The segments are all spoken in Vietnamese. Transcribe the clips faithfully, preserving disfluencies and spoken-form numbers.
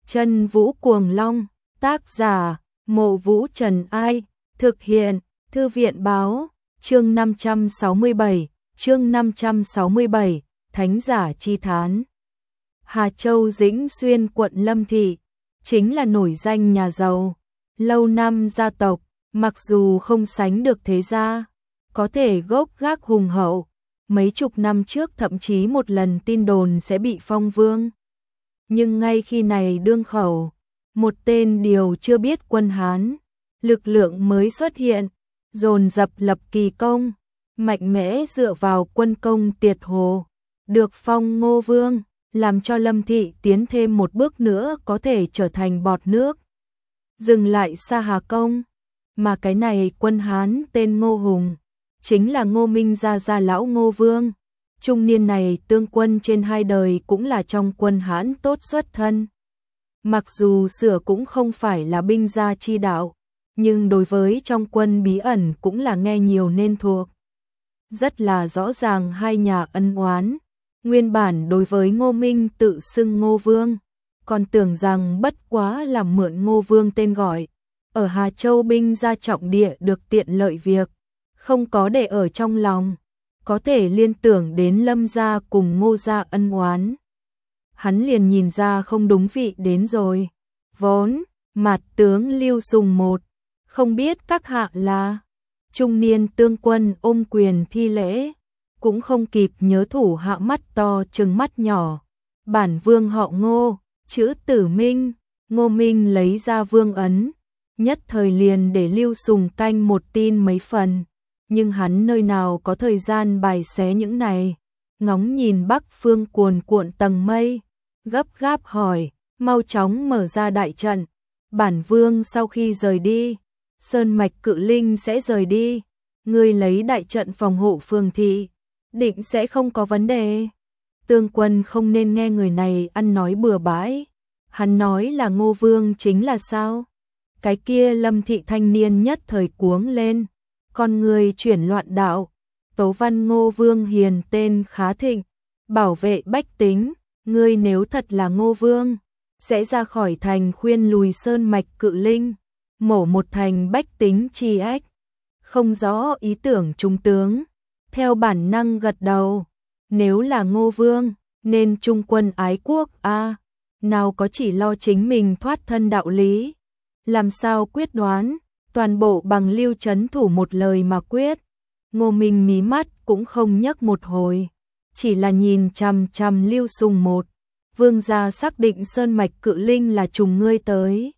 Chân Vũ Cuồng Long, tác giả, Mộ Vũ Trần Ai, thực hiện, Thư viện Báo, chương năm trăm sáu mươi bảy, chương năm trăm sáu mươi bảy, Thánh giả chi thán. Hà Châu Dĩnh Xuyên quận Lâm Thị, chính là nổi danh nhà giàu, lâu năm gia tộc, mặc dù không sánh được thế gia, có thể gốc gác hùng hậu, mấy chục năm trước thậm chí một lần tin đồn sẽ bị phong vương. Nhưng ngay khi này đương khẩu, một tên điều chưa biết quân Hán, lực lượng mới xuất hiện, dồn dập lập kỳ công, mạnh mẽ dựa vào quân công Tiệt Hồ, được phong Ngô Vương, làm cho Lâm Thị tiến thêm một bước nữa có thể trở thành bọt nước. Dừng lại Sa Hà Công, mà cái này quân Hán tên Ngô Hùng, chính là Ngô Minh gia gia lão Ngô Vương. Trung niên này tương quân trên hai đời cũng là trong quân Hán tốt xuất thân. Mặc dù sửa cũng không phải là binh gia chi đạo, nhưng đối với trong quân bí ẩn cũng là nghe nhiều nên thuộc. Rất là rõ ràng hai nhà ân oán, nguyên bản đối với Ngô Minh tự xưng Ngô Vương, còn tưởng rằng bất quá là mượn Ngô Vương tên gọi, ở Hà Châu binh gia trọng địa được tiện lợi việc, không có để ở trong lòng, có thể liên tưởng đến Lâm gia cùng Ngô gia ân oán. Hắn liền nhìn ra không đúng vị đến rồi. Vốn, mặt tướng Lưu Sùng một, không biết các hạ là. Trung niên tương quân ôm quyền thi lễ, cũng không kịp nhớ thủ hạ mắt to trừng mắt nhỏ. Bản vương họ Ngô, chữ Tử Minh. Ngô Minh lấy ra vương ấn, nhất thời liền để Lưu Sùng canh một tin mấy phần. Nhưng hắn nơi nào có thời gian bài xé những này, ngóng nhìn bắc phương cuồn cuộn tầng mây, gấp gáp hỏi, mau chóng mở ra đại trận, bản vương sau khi rời đi, sơn mạch cự linh sẽ rời đi, ngươi lấy đại trận phòng hộ phường thị, định sẽ không có vấn đề. Tương quân không nên nghe người này ăn nói bừa bãi, hắn nói là Ngô Vương chính là sao? Cái kia Lâm Thị thanh niên nhất thời cuống lên, con người chuyển loạn đạo, tấu văn Ngô Vương hiền tên khá thịnh, bảo vệ bách tính, ngươi nếu thật là Ngô Vương, sẽ ra khỏi thành khuyên lùi sơn mạch cự linh, mổ một thành bách tính chi ách. Không rõ ý tưởng trung tướng, theo bản năng gật đầu, nếu là Ngô Vương, nên trung quân ái quốc a, à, nào có chỉ lo chính mình thoát thân đạo lý, làm sao quyết đoán, toàn bộ bằng Lưu Trấn Thủ một lời mà quyết. Ngô Minh mí mắt cũng không nhấc một hồi, chỉ là nhìn chằm chằm Lưu Sùng một, vương gia xác định sơn mạch cự linh là trùng ngươi tới.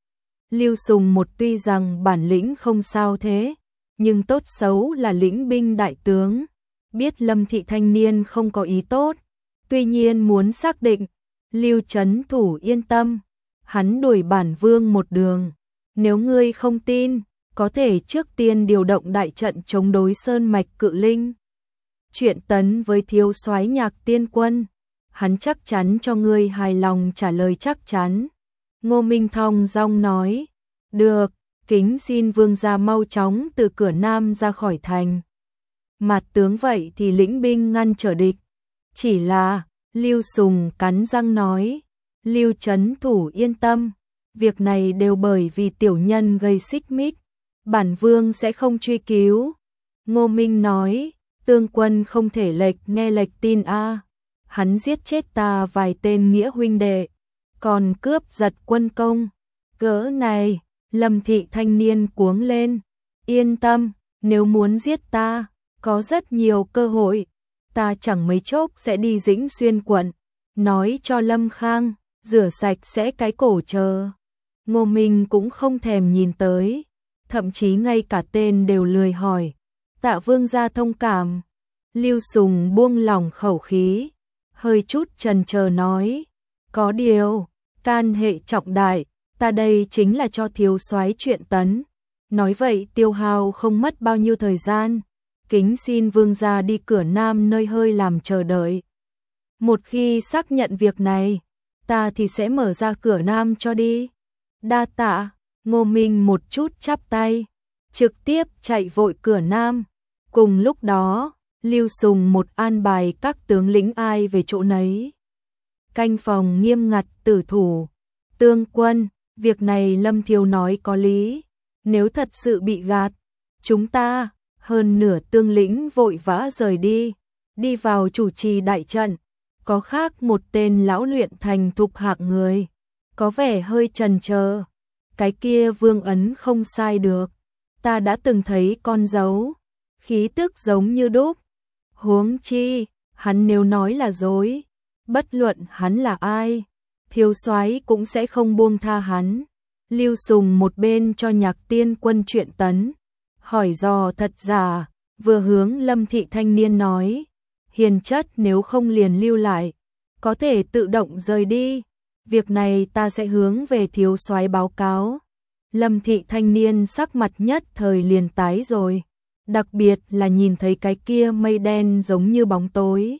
Lưu Sùng một tuy rằng bản lĩnh không sao thế, nhưng tốt xấu là lĩnh binh đại tướng, biết Lâm Thị thanh niên không có ý tốt, tuy nhiên muốn xác định. Lưu Trấn Thủ yên tâm, hắn đuổi bản vương một đường, nếu ngươi không tin, có thể trước tiên điều động đại trận chống đối sơn mạch cự linh. Chuyện tấn với thiếu soái Nhạc Tiên Quân, hắn chắc chắn cho ngươi hài lòng trả lời chắc chắn. Ngô Minh thong dong nói, được, kính xin vương gia mau chóng từ cửa nam ra khỏi thành. Mặt tướng vậy thì lĩnh binh ngăn trở địch. Chỉ là, Lưu Sùng cắn răng nói, Lưu Trấn Thủ yên tâm, việc này đều bởi vì tiểu nhân gây xích mích, bản vương sẽ không truy cứu. Ngô Minh nói, tương quân không thể lệch nghe lệch tin a, hắn giết chết ta vài tên nghĩa huynh đệ, còn cướp giật quân công, cỡ này. Lâm Thị thanh niên cuống lên, yên tâm, nếu muốn giết ta, có rất nhiều cơ hội, ta chẳng mấy chốc sẽ đi Dĩnh Xuyên quận, nói cho Lâm Khang, rửa sạch sẽ cái cổ chờ. Ngô Minh cũng không thèm nhìn tới, thậm chí ngay cả tên đều lười hỏi, tạ vương gia thông cảm. Lưu Sùng buông lỏng khẩu khí, hơi chút chần chờ nói, có điều, can hệ trọng đại, ta đây chính là cho thiếu soái chuyện tấn, nói vậy tiêu hao không mất bao nhiêu thời gian, kính xin vương gia đi cửa nam nơi hơi làm chờ đợi. Một khi xác nhận việc này, ta thì sẽ mở ra cửa nam cho đi. Đa tạ. Ngô Minh một chút chắp tay, trực tiếp chạy vội cửa nam. Cùng lúc đó, Lưu Sùng một an bài các tướng lĩnh ai về chỗ nấy. Canh phòng nghiêm ngặt tử thủ, Tương quân, việc này Lâm Thiếu nói có lý, nếu thật sự bị gạt, chúng ta, hơn nửa tương lĩnh vội vã rời đi, đi vào chủ trì đại trận, có khác một tên lão luyện thành thục hạng người, có vẻ hơi chần chờ. Cái kia vương ấn không sai được, ta đã từng thấy con dấu, khí tức giống như đúc. Huống chi, hắn nếu nói là dối, bất luận hắn là ai, thiếu soái cũng sẽ không buông tha hắn. Lưu Sùng một bên cho Nhạc Tiên Quân chuyện tấn, hỏi dò thật giả, vừa hướng Lâm thị thanh niên nói, hiền chất nếu không liền lưu lại, có thể tự động rời đi, việc này ta sẽ hướng về thiếu soái báo cáo. Lâm thị thanh niên sắc mặt nhất thời liền tái rồi, đặc biệt là nhìn thấy cái kia mây đen giống như bóng tối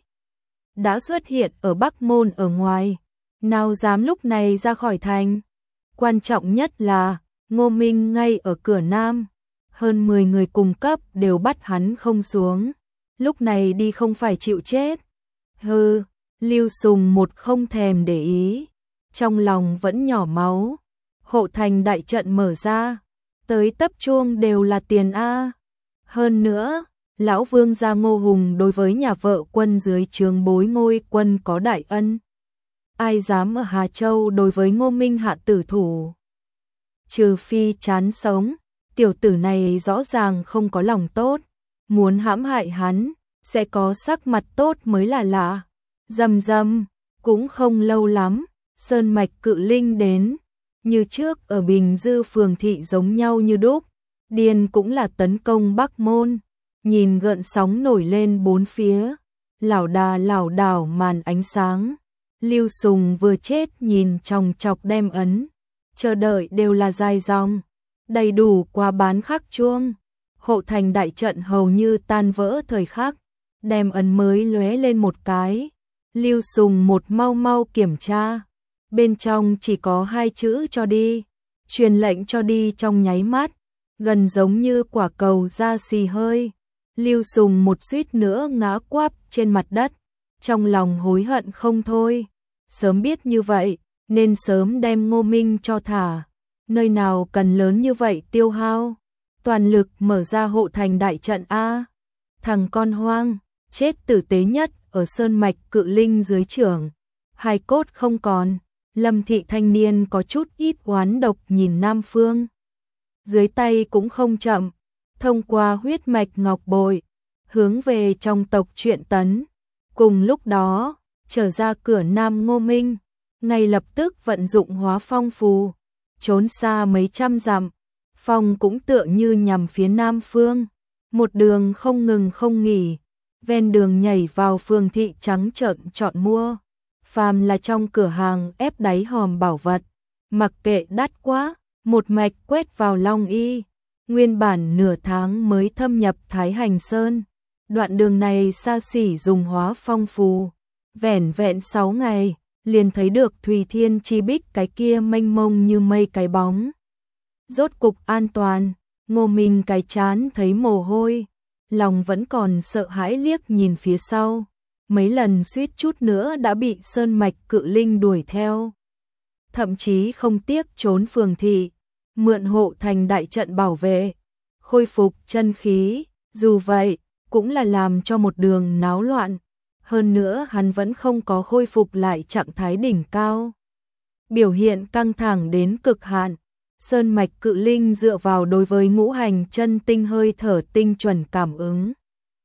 đã xuất hiện ở Bắc Môn ở ngoài, nào dám lúc này ra khỏi thành. Quan trọng nhất là Ngô Minh ngay ở cửa Nam, hơn mười người cùng cấp đều bắt hắn không xuống, lúc này đi không phải chịu chết. Hừ, Lưu Sùng một không thèm để ý, trong lòng vẫn nhỏ máu. Hộ thành đại trận mở ra, tới tấp chuông đều là tiền a. Hơn nữa, lão vương gia Ngô Hùng đối với nhà vợ quân dưới trướng Bối Ngôi quân có đại ân. Ai dám ở Hà Châu đối với Ngô Minh hạ tử thủ? Trừ phi chán sống, tiểu tử này rõ ràng không có lòng tốt, muốn hãm hại hắn, sẽ có sắc mặt tốt mới là lạ. Rầm rầm, cũng không lâu lắm, sơn mạch cự linh đến, như trước ở Bình Dư phường thị giống nhau như đúc, điền cũng là tấn công Bắc Môn, nhìn gợn sóng nổi lên bốn phía, lảo đà lảo đảo màn ánh sáng. Lưu Sùng vừa chết nhìn chòng chọc đem ấn, chờ đợi đều là dài dòng, đầy đủ qua bán khắc chuông. Hộ thành đại trận hầu như tan vỡ thời khắc, đem ấn mới lóe lên một cái. Lưu Sùng một mau mau kiểm tra, bên trong chỉ có hai chữ cho đi, truyền lệnh cho đi trong nháy mắt, gần giống như quả cầu ra xì hơi. Lưu Sùng một suýt nữa ngã quắp trên mặt đất, trong lòng hối hận không thôi. Sớm biết như vậy, nên sớm đem Ngô Minh cho thả, nơi nào cần lớn như vậy tiêu hao, toàn lực mở ra hộ thành đại trận a. Thằng con hoang, chết tử tế nhất ở sơn mạch cự linh dưới trưởng, hai cốt không còn. Lâm thị thanh niên có chút ít oán độc nhìn Nam Phương. Dưới tay cũng không chậm, thông qua huyết mạch ngọc bội, hướng về trong tộc Truyện Tấn. Cùng lúc đó, trở ra cửa Nam Ngô Minh, ngay lập tức vận dụng hóa phong phù, trốn xa mấy trăm dặm. Phong cũng tựa như nhằm phía Nam Phương, một đường không ngừng không nghỉ, ven đường nhảy vào phường thị trắng trợn chọn mua. Phàm là trong cửa hàng ép đáy hòm bảo vật, mặc kệ đắt quá, một mạch quét vào Long Y. Nguyên bản nửa tháng mới thâm nhập Thái Hành Sơn, đoạn đường này xa xỉ dùng hóa phong phù, vẻn vẹn sáu ngày, liền thấy được Thùy Thiên Chi Bích cái kia mênh mông như mây cái bóng. Rốt cục an toàn, Ngô Minh cái chán thấy mồ hôi, lòng vẫn còn sợ hãi liếc nhìn phía sau. Mấy lần suýt chút nữa đã bị sơn mạch cự linh đuổi theo. Thậm chí không tiếc trốn phường thị, mượn hộ thành đại trận bảo vệ, khôi phục chân khí, dù vậy, cũng là làm cho một đường náo loạn. Hơn nữa hắn vẫn không có khôi phục lại trạng thái đỉnh cao. Biểu hiện căng thẳng đến cực hạn, sơn mạch cự linh dựa vào đối với ngũ hành chân tinh hơi thở tinh chuẩn cảm ứng.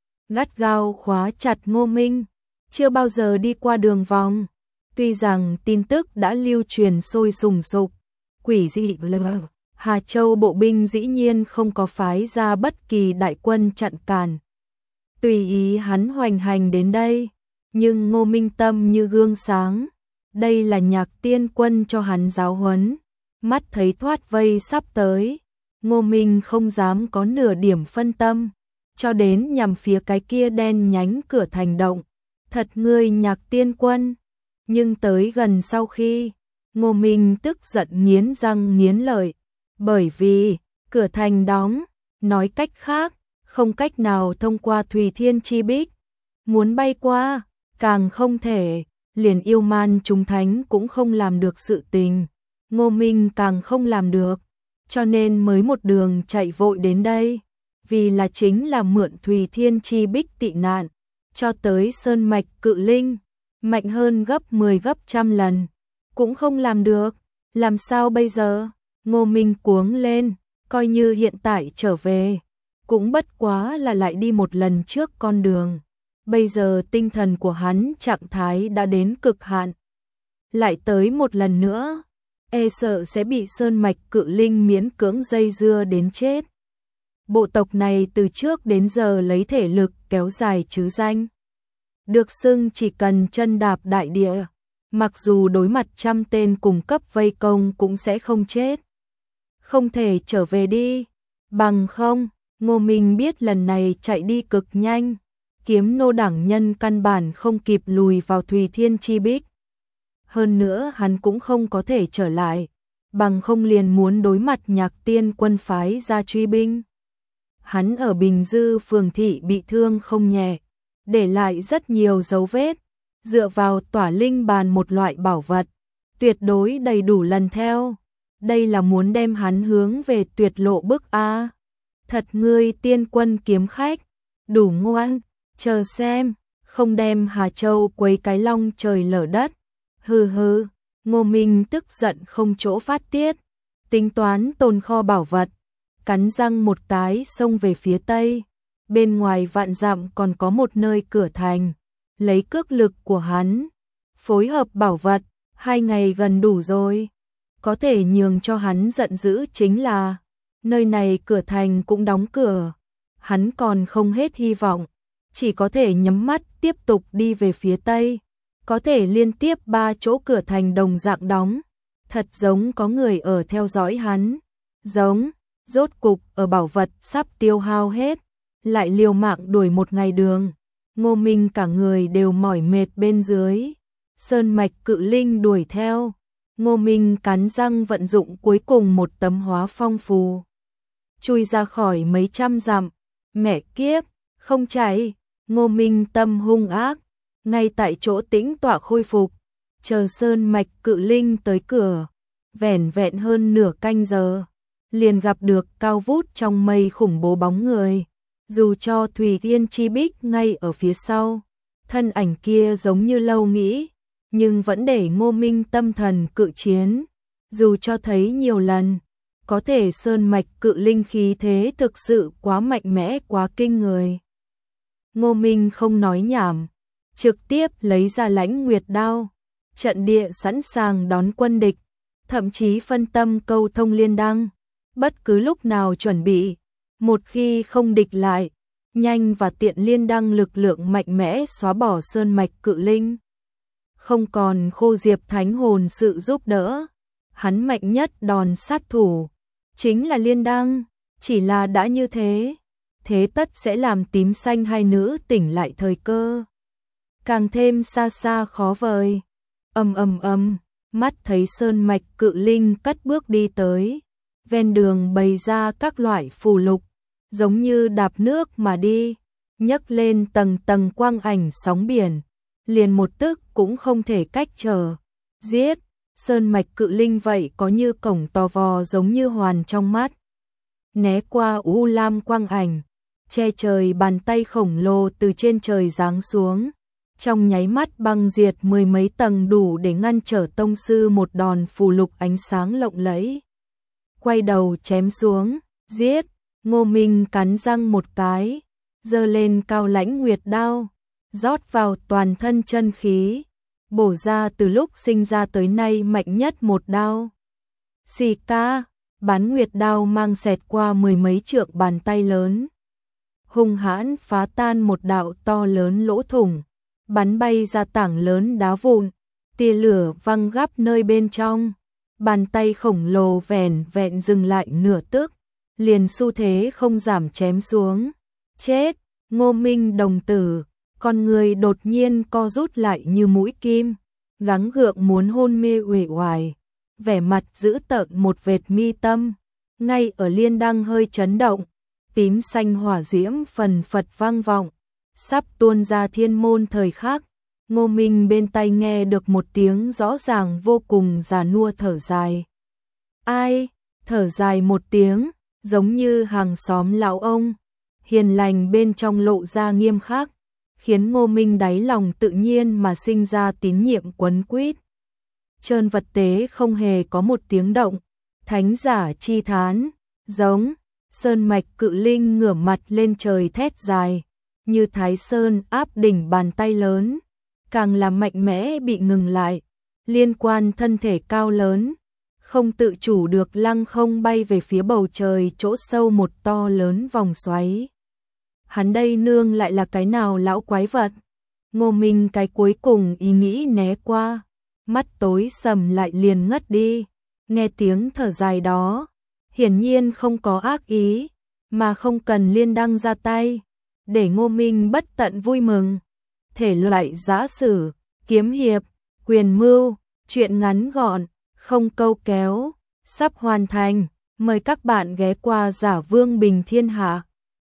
Gắt gao khóa chặt Ngô Minh, chưa bao giờ đi qua đường vòng. Tuy rằng tin tức đã lưu truyền sôi sùng sục, quỷ dị lờ, Hà Châu bộ binh dĩ nhiên không có phái ra bất kỳ đại quân chặn cản. Tùy ý hắn hoành hành đến đây, nhưng Ngô Minh tâm như gương sáng. Đây là Nhạc Tiên Quân cho hắn giáo huấn, mắt thấy thoát vây sắp tới, Ngô Minh không dám có nửa điểm phân tâm, cho đến nhằm phía cái kia đen nhánh cửa thành động. Thật ngươi Nhạc Tiên Quân. Nhưng tới gần sau khi, Ngô Minh tức giận nghiến răng nghiến lợi, bởi vì cửa thành đóng, nói cách khác, không cách nào thông qua Thùy Thiên Chi Bích, muốn bay qua, càng không thể, liền yêu man chúng thánh cũng không làm được sự tình. Ngô Minh càng không làm được, cho nên mới một đường chạy vội đến đây, vì là chính là mượn Thùy Thiên Chi Bích tị nạn, cho tới sơn mạch cự linh, mạnh hơn gấp mười gấp trăm lần, cũng không làm được, làm sao bây giờ? Ngô Minh cuống lên, coi như hiện tại trở về, cũng bất quá là lại đi một lần trước con đường. Bây giờ tinh thần của hắn trạng thái đã đến cực hạn. Lại tới một lần nữa, e sợ sẽ bị sơn mạch cự linh miễn cưỡng dây dưa đến chết. Bộ tộc này từ trước đến giờ lấy thể lực kéo dài chứ danh. Được xưng chỉ cần chân đạp đại địa, mặc dù đối mặt trăm tên cùng cấp vây công cũng sẽ không chết. Không thể trở về đi, bằng không, Ngô Minh biết lần này chạy đi cực nhanh, kiếm nô đẳng nhân căn bản không kịp lùi vào Thùy Thiên Chi Bích. Hơn nữa hắn cũng không có thể trở lại, bằng không liền muốn đối mặt Nhạc Tiên quân phái ra truy binh. Hắn ở Bình Dư phường thị bị thương không nhẹ, để lại rất nhiều dấu vết, dựa vào tỏa linh bàn một loại bảo vật, tuyệt đối đầy đủ lần theo. Đây là muốn đem hắn hướng về tuyệt lộ bức a. Thật ngươi tiên quân kiếm khách, đủ ngoan, chờ xem, không đem Hà Châu quấy cái long trời lở đất. Hừ hừ, Ngô Minh tức giận không chỗ phát tiết, tính toán tồn kho bảo vật, cắn răng một cái xông về phía tây. Bên ngoài vạn dặm còn có một nơi cửa thành, lấy cước lực của hắn, phối hợp bảo vật, hai ngày gần đủ rồi. Có thể nhường cho hắn giận dữ chính là, nơi này cửa thành cũng đóng cửa, hắn còn không hết hy vọng, chỉ có thể nhắm mắt tiếp tục đi về phía tây. Có thể liên tiếp ba chỗ cửa thành đồng dạng đóng, thật giống có người ở theo dõi hắn. Giống, rốt cục ở bảo vật sắp tiêu hao hết, lại liều mạng đuổi một ngày đường. Ngô Minh cả người đều mỏi mệt bên dưới, sơn mạch cự linh đuổi theo. Ngô Minh cắn răng vận dụng cuối cùng một tấm hóa phong phù, chui ra khỏi mấy trăm dặm. Mẹ kiếp, không chạy. Ngô Minh tâm hung ác, ngay tại chỗ tĩnh tọa khôi phục, chờ sơn mạch cự linh tới cửa. Vẻn vẹn hơn nửa canh giờ, liền gặp được cao vút trong mây khủng bố bóng người. Dù cho Thùy Thiên Chi Bích ngay ở phía sau, thân ảnh kia giống như lâu nghĩ, nhưng vẫn để Ngô Minh tâm thần cự chiến. Dù cho thấy nhiều lần, có thể sơn mạch cự linh khí thế thực sự quá mạnh mẽ, quá kinh người. Ngô Minh không nói nhảm, trực tiếp lấy ra Lãnh Nguyệt đao, trận địa sẵn sàng đón quân địch, thậm chí phân tâm câu thông liên đăng, bất cứ lúc nào chuẩn bị, một khi không địch lại, nhanh và tiện liên đăng lực lượng mạnh mẽ xóa bỏ sơn mạch cự linh. Không còn Khô Diệp thánh hồn sự giúp đỡ, hắn mạnh nhất đòn sát thủ chính là liên đăng, chỉ là đã như thế, thế tất sẽ làm tím xanh hai nữ tỉnh lại thời cơ, càng thêm xa xa khó vời. Ầm ầm ầm, mắt thấy sơn mạch cự linh cất bước đi tới, ven đường bày ra các loại phù lục, giống như đạp nước mà đi, nhấc lên tầng tầng quang ảnh sóng biển, liền một tức cũng không thể cách trở. Giết, sơn mạch cự linh vậy có như cổng tò vò giống như hoàn trong mắt. Né qua u lam quang ảnh, che trời bàn tay khổng lồ từ trên trời giáng xuống, trong nháy mắt băng diệt mười mấy tầng đủ để ngăn trở tông sư một đòn phù lục ánh sáng lộng lẫy. Quay đầu chém xuống, giết. Ngô Minh cắn răng một cái, giơ lên cao Lãnh Nguyệt đao, rót vào toàn thân chân khí, bổ ra từ lúc sinh ra tới nay mạnh nhất một đao. Xì ca, Bán Nguyệt đao mang xẹt qua mười mấy trượng bàn tay lớn, hung hãn phá tan một đạo to lớn lỗ thủng, bắn bay ra tảng lớn đá vụn, tia lửa văng gắp nơi bên trong. Bàn tay khổng lồ vẻn vẹn dừng lại nửa tức, liền xu thế không giảm chém xuống. Chết, Ngô Minh đồng tử, con người đột nhiên co rút lại như mũi kim, gắng gượng muốn hôn mê uể oải, vẻ mặt dữ tợn một vệt mi tâm, ngay ở liên đăng hơi chấn động, tím xanh hỏa diễm phần phật vang vọng, sắp tuôn ra thiên môn thời khắc. Ngô Minh bên tai nghe được một tiếng rõ ràng vô cùng già nua thở dài. Ai, thở dài một tiếng, giống như hàng xóm lão ông, hiền lành bên trong lộ ra nghiêm khắc, khiến Ngô Minh đáy lòng tự nhiên mà sinh ra tín nhiệm quấn quýt. Trơn vật tế không hề có một tiếng động, thánh giả chi thán, giống, sơn mạch cự linh ngửa mặt lên trời thét dài, như thái sơn áp đỉnh bàn tay lớn, càng làm mạnh mẽ bị ngừng lại, liên quan thân thể cao lớn, không tự chủ được lăng không bay về phía bầu trời chỗ sâu một to lớn vòng xoáy. Hắn đây nương lại là cái nào lão quái vật? Ngô Minh cái cuối cùng ý nghĩ né qua, mắt tối sầm lại liền ngất đi, nghe tiếng thở dài đó, hiển nhiên không có ác ý, mà không cần liên đăng ra tay, để Ngô Minh bất tận vui mừng. Thể loại giã sử, kiếm hiệp, quyền mưu, truyện ngắn gọn, không câu kéo, sắp hoàn thành, mời các bạn ghé qua Giả Vương Bình Thiên Hạ.